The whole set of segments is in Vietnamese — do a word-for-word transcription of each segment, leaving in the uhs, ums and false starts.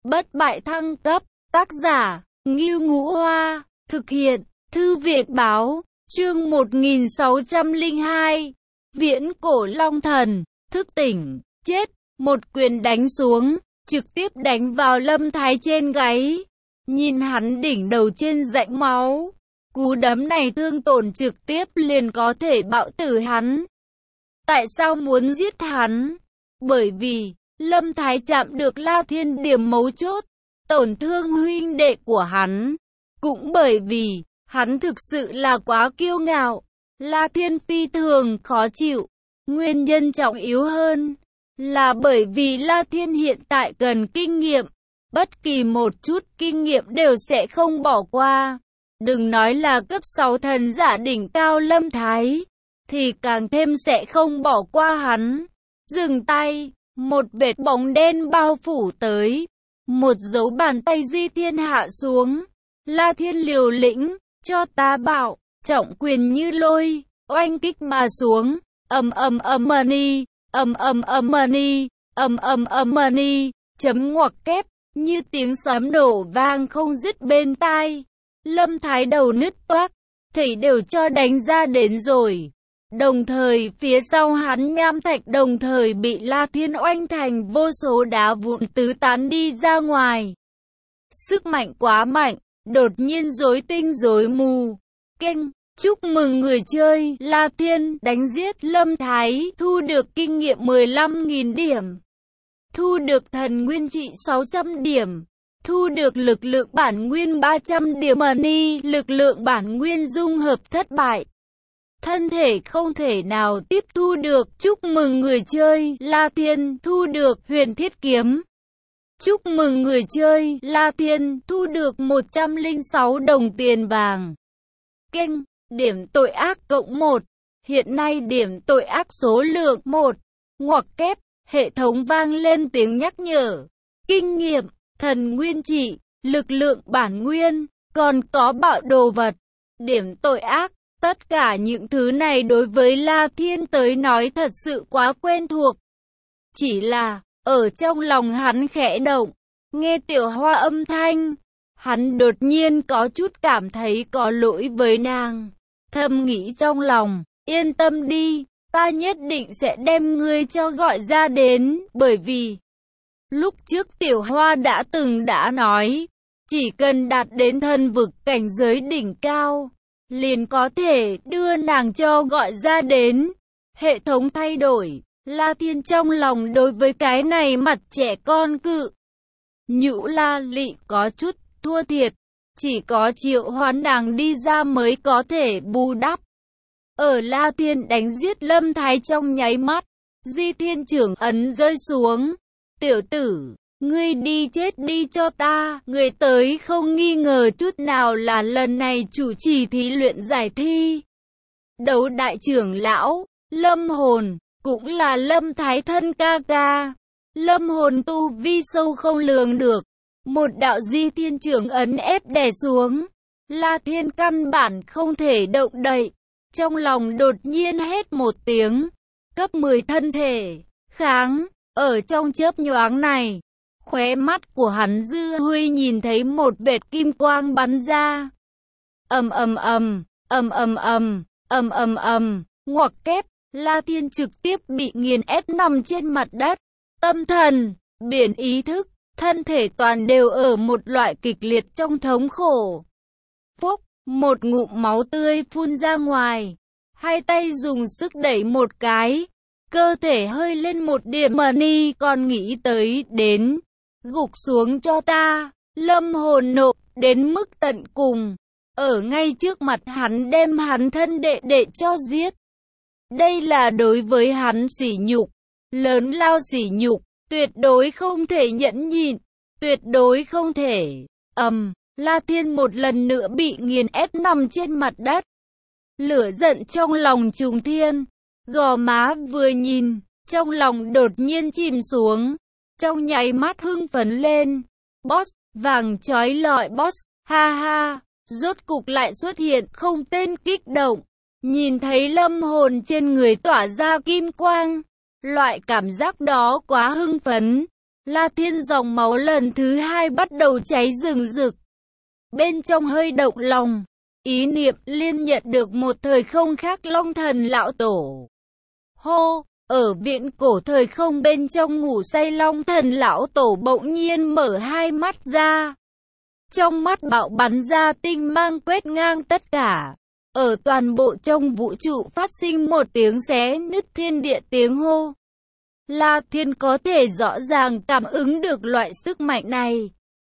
Bất bại thăng cấp, tác giả, Ngưu Ngũ Hoa, thực hiện, Thư viện báo, chương một nghìn sáu trăm lẻ hai, Viễn Cổ Long Thần, thức tỉnh, chết, một quyền đánh xuống, trực tiếp đánh vào Lâm Thái trên gáy, nhìn hắn đỉnh đầu trên rãnh máu, cú đấm này thương tổn trực tiếp liền có thể bạo tử hắn. Tại sao muốn giết hắn? Bởi vì, Lâm Thái chạm được La Thiên điểm mấu chốt, tổn thương huynh đệ của hắn. Cũng bởi vì, hắn thực sự là quá kiêu ngạo, La Thiên phi thường khó chịu. Nguyên nhân trọng yếu hơn, là bởi vì La Thiên hiện tại cần kinh nghiệm. Bất kỳ một chút kinh nghiệm đều sẽ không bỏ qua. Đừng nói là cấp sáu thần giả đỉnh cao Lâm Thái, thì càng thêm sẽ không bỏ qua hắn. Dừng tay, một vệt bóng đen bao phủ tới. Một dấu bàn tay Di Thiên hạ xuống. La Thiên liều lĩnh, cho ta bảo, trọng quyền như lôi, oanh kích mà xuống. Ầm ầm ầm mani, ầm ầm ầm mani, ầm ầm ầm mani, chấm ngoặc kép, như tiếng sấm nổ vang không dứt bên tai. Lâm Thái đầu nứt toác, thảy đều cho đánh ra đến rồi. Đồng thời phía sau hắn nham thạch đồng thời bị La Thiên oanh thành vô số đá vụn tứ tán đi ra ngoài. Sức mạnh quá mạnh, đột nhiên rối tinh rối mù. Keng, chúc mừng người chơi La Thiên đánh giết Lâm Thái, thu được kinh nghiệm mười lăm nghìn điểm. Thu được thần nguyên trị sáu trăm điểm. Thu được lực lượng bản nguyên ba trăm điểm money, lực lượng bản nguyên dung hợp thất bại. Thân thể không thể nào tiếp thu được. Chúc mừng người chơi La Thiên thu được huyền thiết kiếm. Chúc mừng người chơi La Thiên thu được một trăm lẻ sáu đồng tiền vàng. Keng, điểm tội ác cộng một. Hiện nay điểm tội ác số lượng một. Ngoặc kép, hệ thống vang lên tiếng nhắc nhở. Kinh nghiệm, thần nguyên trị, lực lượng bản nguyên, còn có bạo đồ vật. Điểm tội ác. Tất cả những thứ này đối với La Thiên tới nói thật sự quá quen thuộc. Chỉ là, ở trong lòng hắn khẽ động, nghe Tiểu Hoa âm thanh, hắn đột nhiên có chút cảm thấy có lỗi với nàng. Thầm nghĩ trong lòng, yên tâm đi, ta nhất định sẽ đem ngươi cho gọi ra đến, bởi vì lúc trước Tiểu Hoa đã từng đã nói, chỉ cần đạt đến thân vực cảnh giới đỉnh cao, liền có thể đưa nàng cho gọi ra đến. Hệ thống thay đổi, La Thiên trong lòng đối với cái này mặt trẻ con cự nhũ La Lị có chút thua thiệt, chỉ có triệu hoán nàng đi ra mới có thể bù đắp. Ở La Thiên đánh giết Lâm Thái trong nháy mắt, Di Thiên trưởng ấn rơi xuống. Tiểu tử, ngươi đi chết đi cho ta. Người tới không nghi ngờ chút nào là lần này chủ trì thí luyện giải thi đấu đại trưởng lão Lâm Hồn, cũng là Lâm Thái thân ca ca. Lâm Hồn tu vi sâu không lường được, một đạo Di Thiên trưởng ấn ép đè xuống. La Thiên căn bản không thể động đậy, trong lòng đột nhiên hét một tiếng, cấp mười thân thể kháng. Ở trong chớp nhoáng này, khóe mắt của hắn Dư Huy nhìn thấy một vệt kim quang bắn ra. Ầm ầm ầm, ầm ầm ầm, ầm ầm ầm, ngoặc kép, La Thiên trực tiếp bị nghiền ép nằm trên mặt đất. Tâm thần, biển ý thức, thân thể toàn đều ở một loại kịch liệt trong thống khổ. Phúc, một ngụm máu tươi phun ra ngoài, hai tay dùng sức đẩy một cái. Cơ thể hơi lên một điểm money, còn nghĩ tới đến gục xuống cho ta. Lâm Hồn nộ đến mức tận cùng, ở ngay trước mặt hắn đem hắn thân đệ đệ cho giết. Đây là đối với hắn sỉ nhục, lớn lao sỉ nhục, tuyệt đối không thể nhẫn nhịn, tuyệt đối không thể. Ầm, La Thiên một lần nữa bị nghiền ép nằm trên mặt đất. Lửa giận trong lòng trùng thiên. Gò má vừa nhìn, trong lòng đột nhiên chìm xuống, trong nháy mắt hưng phấn lên. Boss, vàng chói lọi boss, ha ha, rốt cục lại xuất hiện, không tên kích động. Nhìn thấy Lâm Hồn trên người tỏa ra kim quang, loại cảm giác đó quá hưng phấn. La Thiên dòng máu lần thứ hai bắt đầu cháy rừng rực. Bên trong hơi động lòng, ý niệm liên nhận được một thời không khác Long Thần lão tổ. Hô, ở viện cổ thời không bên trong ngủ say Long Thần lão tổ bỗng nhiên mở hai mắt ra. Trong mắt bạo bắn ra tinh mang quét ngang tất cả. Ở toàn bộ trong vũ trụ phát sinh một tiếng xé nứt thiên địa tiếng hô. La Thiên có thể rõ ràng cảm ứng được loại sức mạnh này.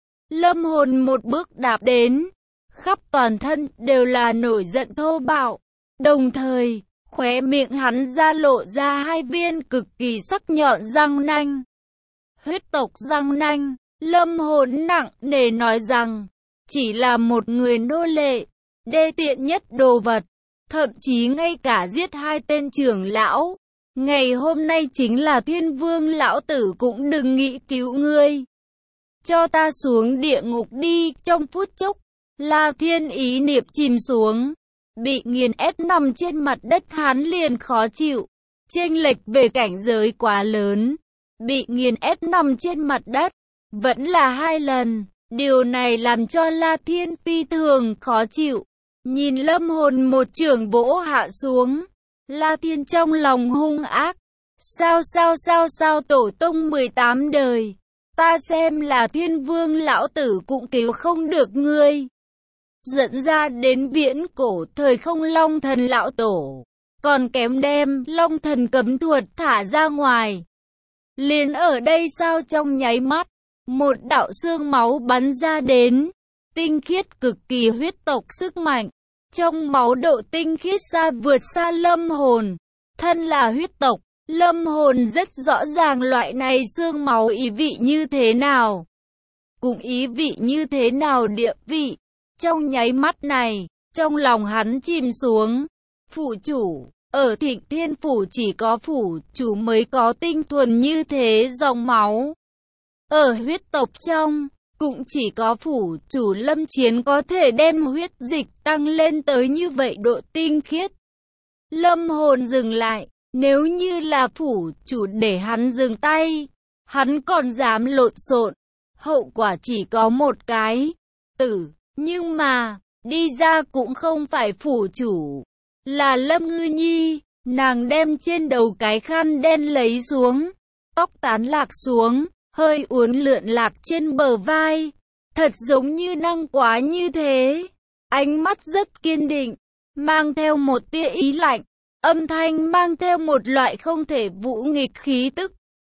Lâm hồn một bước đạp đến, khắp toàn thân đều là nổi giận thô bạo. Đồng thời, khóe miệng hắn ra lộ ra hai viên cực kỳ sắc nhọn răng nanh. Huyết tộc răng nanh, lâm hồn nặng nề nói rằng, chỉ là một người nô lệ, đê tiện nhất đồ vật, thậm chí ngay cả giết hai tên trưởng lão. Ngày hôm nay chính là Thiên Vương lão tử cũng đừng nghĩ cứu ngươi. Cho ta xuống địa ngục đi. Trong phút chốc, La Thiên ý niệm chìm xuống, bị nghiền ép nằm trên mặt đất hắn liền khó chịu. Chênh lệch về cảnh giới quá lớn, bị nghiền ép nằm trên mặt đất, vẫn là hai lần. Điều này làm cho La Thiên phi thường khó chịu. Nhìn lâm hồn một chưởng vỗ hạ xuống, La Thiên trong lòng hung ác. Sao sao sao sao tổ tông mười tám đời, ta xem là Thiên Vương lão tử cũng cứu không được ngươi. Dẫn ra đến viễn cổ thời không Long Thần lão tổ, còn kém đem Long Thần cấm thuật thả ra ngoài. Liền ở đây sao trong nháy mắt, một đạo xương máu bắn ra đến, tinh khiết cực kỳ huyết tộc sức mạnh. Trong máu độ tinh khiết xa vượt xa lâm hồn. Thân là huyết tộc, lâm hồn rất rõ ràng loại này xương máu ý vị như thế nào. Cũng ý vị như thế nào địa vị. Trong nháy mắt này, trong lòng hắn chìm xuống. Phủ chủ, ở Thịnh Thiên Phủ chỉ có phủ chủ mới có tinh thuần như thế dòng máu. Ở huyết tộc trong, cũng chỉ có phủ chủ Lâm Chiến có thể đem huyết dịch tăng lên tới như vậy độ tinh khiết. Lâm hồn dừng lại, nếu như là phủ chủ để hắn dừng tay, hắn còn dám lộn xộn, hậu quả chỉ có một cái, tử. Nhưng mà, đi ra cũng không phải phủ chủ, là Lâm Ngư Nhi. Nàng đem trên đầu cái khăn đen lấy xuống, tóc tán lạc xuống, hơi uốn lượn lạc trên bờ vai, thật giống như năng quá như thế. Ánh mắt rất kiên định, mang theo một tia ý lạnh, âm thanh mang theo một loại không thể vũ nghịch khí tức.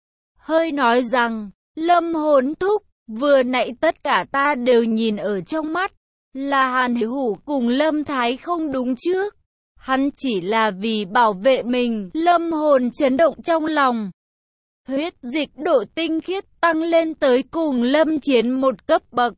Hơi nói rằng, Lâm hồn thúc, vừa nãy tất cả ta đều nhìn ở trong mắt, là Hàn Hủ cùng Lâm Thái không đúng trước. Hắn chỉ là vì bảo vệ mình. Lâm hồn chấn động trong lòng. Huyết dịch độ tinh khiết tăng lên tới cùng Lâm Chiến một cấp bậc.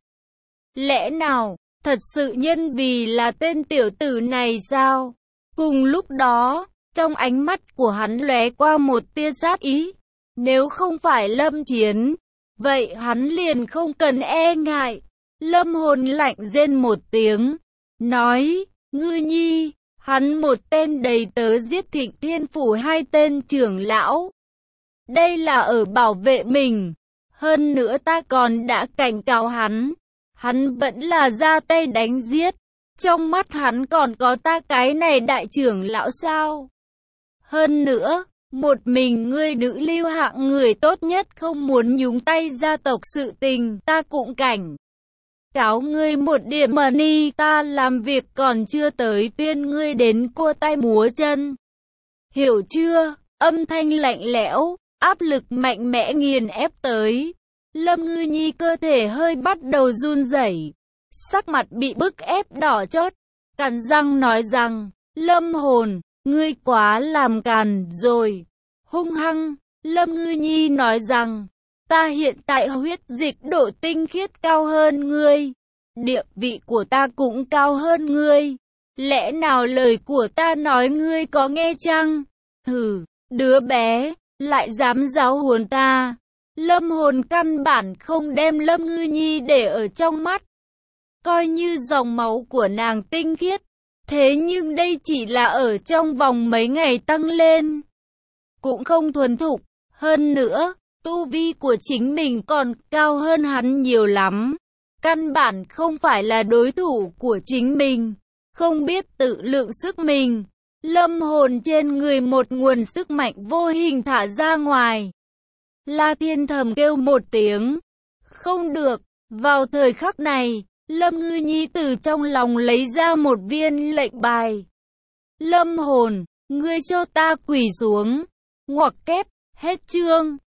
Lẽ nào, thật sự nhân vì là tên tiểu tử này sao? Cùng lúc đó, trong ánh mắt của hắn lóe qua một tia sát ý. Nếu không phải Lâm Chiến, vậy hắn liền không cần e ngại. Lâm hồn lạnh rên một tiếng, nói, Ngư Nhi, hắn một tên đầy tớ giết Thịnh Thiên Phủ hai tên trưởng lão. Đây là ở bảo vệ mình. Hơn nữa ta còn đã cảnh cáo hắn. Hắn vẫn là ra tay đánh giết. Trong mắt hắn còn có ta cái này đại trưởng lão sao? Hơn nữa, một mình ngươi nữ lưu hạng người tốt nhất không muốn nhúng tay gia tộc sự tình, ta cũng cảnh cáo ngươi một điểm mà ni, ta làm việc còn chưa tới phiên ngươi đến cua tay múa chân. Hiểu chưa? Âm thanh lạnh lẽo, áp lực mạnh mẽ nghiền ép tới. Lâm Ngư Nhi cơ thể hơi bắt đầu run rẩy, sắc mặt bị bức ép đỏ chót, cắn răng nói rằng, Lâm hồn, ngươi quá làm càn rồi. Hung hăng, Lâm Ngư Nhi nói rằng, ta hiện tại huyết dịch độ tinh khiết cao hơn ngươi, địa vị của ta cũng cao hơn ngươi. Lẽ nào lời của ta nói ngươi có nghe chăng? Hừ, đứa bé, lại dám giáo huấn ta. Lâm hồn căn bản không đem Lâm Ngư Nhi để ở trong mắt. Coi như dòng máu của nàng tinh khiết. Thế nhưng đây chỉ là ở trong vòng mấy ngày tăng lên. Cũng không thuần thục. Hơn nữa, Tu vi của chính mình còn cao hơn hắn nhiều lắm. Căn bản không phải là đối thủ của chính mình. Không biết tự lượng sức mình. Lâm hồn trên người một nguồn sức mạnh vô hình thả ra ngoài. La Thiên thầm kêu một tiếng. Không được. Vào thời khắc này, Lâm Ngư Nhi từ trong lòng lấy ra một viên lệnh bài. Lâm hồn, ngươi cho ta quỳ xuống. Ngoặc kép, hết chương.